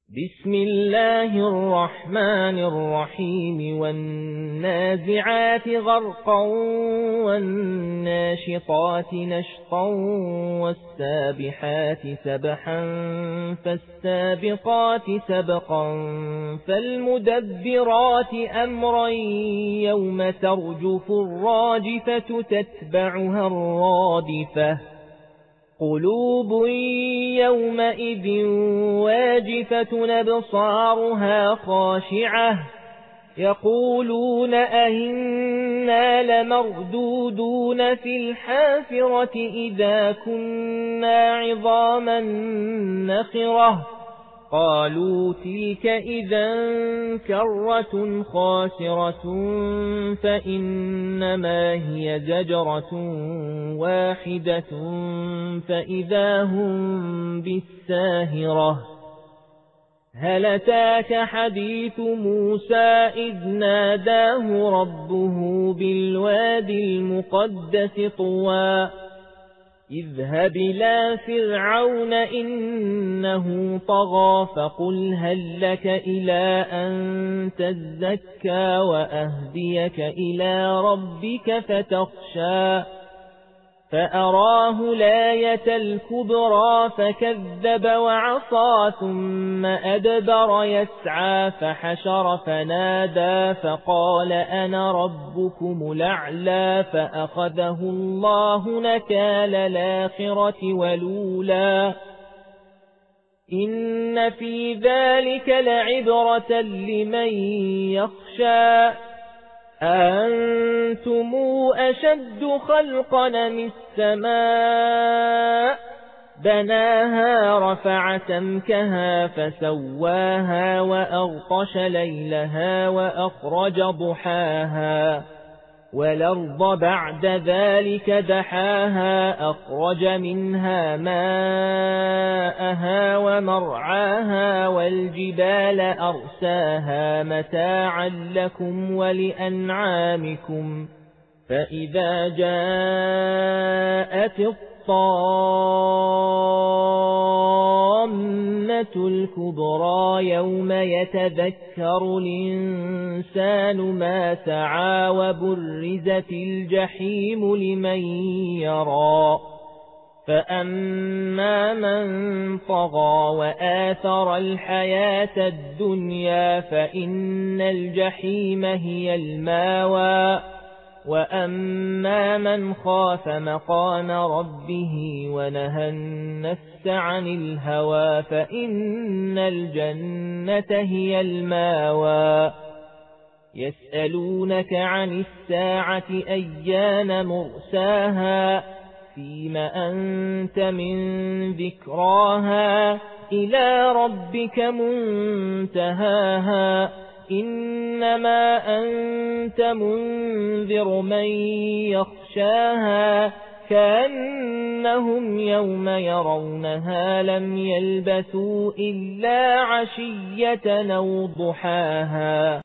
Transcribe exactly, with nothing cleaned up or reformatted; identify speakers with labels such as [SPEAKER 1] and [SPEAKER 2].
[SPEAKER 1] بسم الله الرحمن الرحيم والنازعات غرقا والناشطات نشطا والسابحات سبحا فالسابقات سبقا فالمدبرات أمرا يوم ترجف الراجفة تتبعها الرادفة قلوب يومئذ واجفة أبصارها خاشعة يقولون أئنا لمردودون في الحافرة إذا كنا عظاما نخرة قالوا تلك إذا كرة خاسرة فإنما هي زجرة واحدة فإذا هم بالساهرة هل أتاك حديث موسى إذ ناداه ربه بالوادي المقدس طوى اذهب إلى فرعون إنه طغى فقل هل لك إلى أن تزكى وأهديك إلى ربك فتخشى فأراه الآية الكبرى فكذب وعصى ثم أدبر يسعى فحشر فنادى فقال أنا ربكم الأعلى فأخذه الله نكال الآخرة والأولى إن في ذلك لعبرة لمن يخشى أأنتم أشد خلقا من السماء بناها رفع سمكها فسواها وأغطش ليلها وأخرج ضحاها والأرض بعد ذلك دحاها أخرج منها ماءها ومرعاها والجبال أرساها متاعا لكم ولأنعامكم فإذا جاءت الطامة الكبرى يوم يتذكر الإنسان ما سعى وبرزت الجحيم لمن يرى فأما من طغى وآثر الحياة الدنيا فإن الجحيم هي الماوى وأما من خاف مقام ربه ونهى النفس عن الهوى فإن الجنة هي الماوى يسألونك عن الساعة أيان مرساها فيم أنت من ذكراها إلى ربك منتهاها إنما أنت منذر من يخشاها كأنهم يوم يرونها لم يلبثوا إلا عشية أو ضحاها